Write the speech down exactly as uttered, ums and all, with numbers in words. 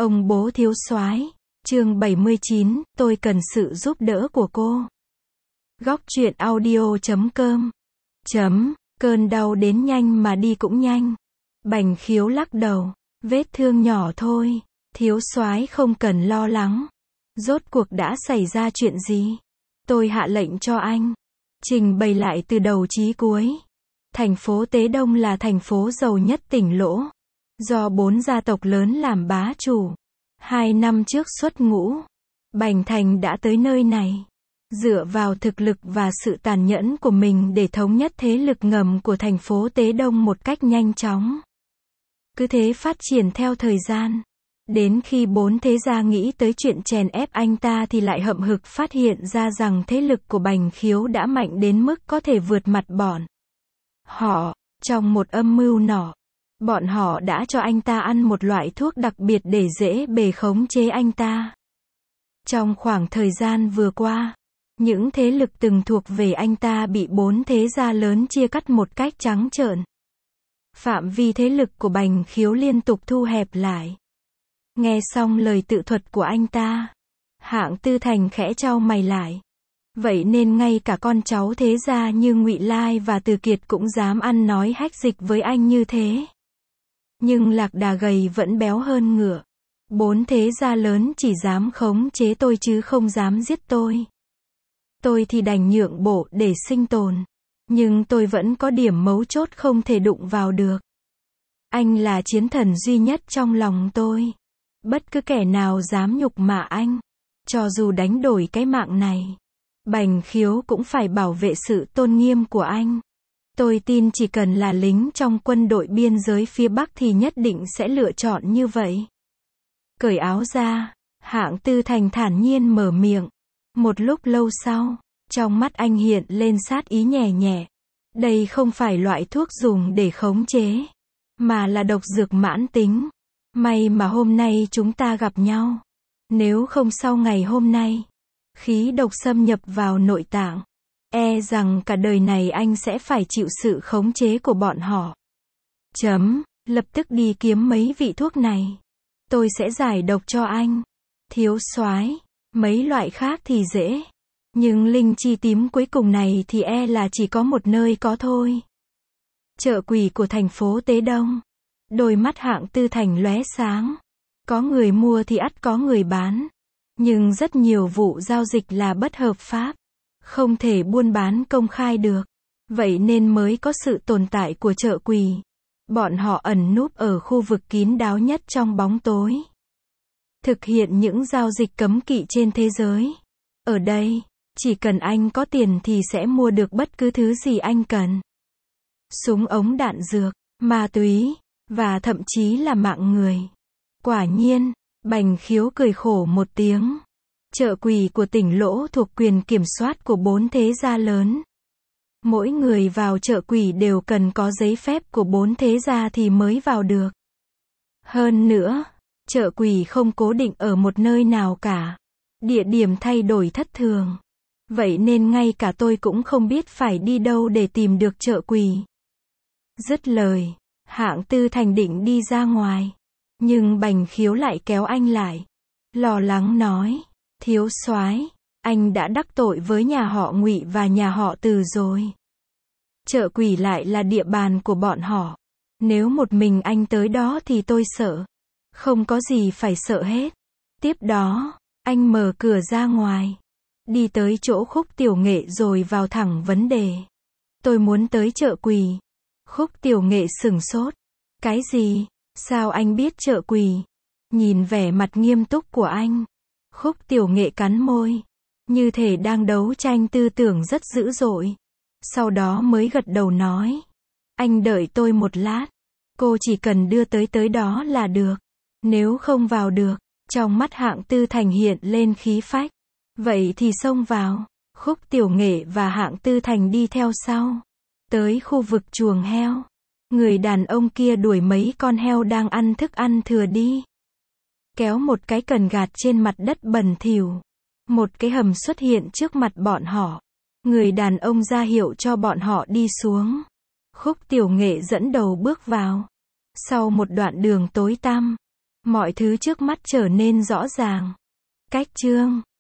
Ông bố thiếu soái, chương bảy mươi chín, tôi cần sự giúp đỡ của cô. Góc truyện audio chấm com. Chấm, cơn đau đến nhanh mà đi cũng nhanh. Bành Khiếu lắc đầu, vết thương nhỏ thôi, thiếu soái không cần lo lắng. Rốt cuộc đã xảy ra chuyện gì? Tôi hạ lệnh cho anh trình bày lại từ đầu chí cuối. Thành phố Tế Đông là thành phố giàu nhất tỉnh Lỗ, do bốn gia tộc lớn làm bá chủ. Hai năm trước xuất ngũ, Bành Thành đã tới nơi này, dựa vào thực lực và sự tàn nhẫn của mình để thống nhất thế lực ngầm của thành phố Tế Đông một cách nhanh chóng. Cứ thế phát triển theo thời gian. Đến khi bốn thế gia nghĩ tới chuyện chèn ép anh ta thì lại hậm hực phát hiện ra rằng thế lực của Bành Khiếu đã mạnh đến mức có thể vượt mặt bọn họ. Trong một âm mưu nọ, bọn họ đã cho anh ta ăn một loại thuốc đặc biệt để dễ bề khống chế anh ta. Trong khoảng thời gian vừa qua, những thế lực từng thuộc về anh ta bị bốn thế gia lớn chia cắt một cách trắng trợn. Phạm vi thế lực của Bành Khiếu liên tục thu hẹp lại. Nghe xong lời tự thuật của anh ta, Hạng Tư Thành khẽ chau mày lại. Vậy nên ngay cả con cháu thế gia như Ngụy Lai và Từ Kiệt cũng dám ăn nói hách dịch với anh như thế. Nhưng lạc đà gầy vẫn béo hơn ngựa. Bốn thế gia lớn chỉ dám khống chế tôi chứ không dám giết tôi. Tôi thì đành nhượng bộ để sinh tồn. Nhưng tôi vẫn có điểm mấu chốt không thể đụng vào được. Anh là chiến thần duy nhất trong lòng tôi. Bất cứ kẻ nào dám nhục mạ anh, cho dù đánh đổi cái mạng này, Bành Khiếu cũng phải bảo vệ sự tôn nghiêm của anh. Tôi tin chỉ cần là lính trong quân đội biên giới phía Bắc thì nhất định sẽ lựa chọn như vậy. Cởi áo ra, Hạng Tư Thành thản nhiên mở miệng. Một lúc lâu sau, trong mắt anh hiện lên sát ý nhẹ nhẹ. Đây không phải loại thuốc dùng để khống chế, mà là độc dược mãn tính. May mà hôm nay chúng ta gặp nhau. Nếu không sau ngày hôm nay, khí độc xâm nhập vào nội tạng, e rằng cả đời này anh sẽ phải chịu sự khống chế của bọn họ. Chấm, lập tức đi kiếm mấy vị thuốc này. Tôi sẽ giải độc cho anh. Thiếu soái, mấy loại khác thì dễ. Nhưng linh chi tím cuối cùng này thì e là chỉ có một nơi có thôi. Chợ quỷ của thành phố Tế Đông. Đôi mắt Hạng Tư Thành lóe sáng. Có người mua thì ắt có người bán. Nhưng rất nhiều vụ giao dịch là bất hợp pháp. Không thể buôn bán công khai được. Vậy nên mới có sự tồn tại của chợ quỷ. Bọn họ ẩn núp ở khu vực kín đáo nhất trong bóng tối. Thực hiện những giao dịch cấm kỵ trên thế giới. Ở đây, chỉ cần anh có tiền thì sẽ mua được bất cứ thứ gì anh cần. Súng ống đạn dược, ma túy, và thậm chí là mạng người. Quả nhiên, Bành Khiếu cười khổ một tiếng. Chợ quỷ của tỉnh Lỗ thuộc quyền kiểm soát của bốn thế gia lớn. Mỗi người vào chợ quỷ đều cần có giấy phép của bốn thế gia thì mới vào được. Hơn nữa, chợ quỷ không cố định ở một nơi nào cả. Địa điểm thay đổi thất thường. Vậy nên ngay cả tôi cũng không biết phải đi đâu để tìm được chợ quỷ. Dứt lời, Hạng Tư Thành định đi ra ngoài. Nhưng Bành Khiếu lại kéo anh lại. Lo lắng nói, thiếu soái, anh đã đắc tội với nhà họ Ngụy và nhà họ Từ rồi. Chợ quỷ lại là địa bàn của bọn họ. Nếu một mình anh tới đó thì tôi sợ. Không có gì phải sợ hết. Tiếp đó, anh mở cửa ra ngoài. Đi tới chỗ Khúc Tiểu Nghệ rồi vào thẳng vấn đề. Tôi muốn tới chợ quỷ. Khúc Tiểu Nghệ sửng sốt. Cái gì? Sao anh biết chợ quỷ? Nhìn vẻ mặt nghiêm túc của anh, Khúc Tiểu Nghệ cắn môi, như thể đang đấu tranh tư tưởng rất dữ dội. Sau đó mới gật đầu nói. Anh đợi tôi một lát. Cô chỉ cần đưa tới tới đó là được. Nếu không vào được, trong mắt Hạng Tư Thành hiện lên khí phách. Vậy thì xông vào. Khúc Tiểu Nghệ và Hạng Tư Thành đi theo sau. Tới khu vực chuồng heo. Người đàn ông kia đuổi mấy con heo đang ăn thức ăn thừa đi. Kéo một cái cần gạt trên mặt đất bẩn thỉu. Một cái hầm xuất hiện trước mặt bọn họ. Người đàn ông ra hiệu cho bọn họ đi xuống. Khúc Tiểu Nghệ dẫn đầu bước vào. Sau một đoạn đường tối tăm, Mọi thứ trước mắt trở nên rõ ràng. Cách chương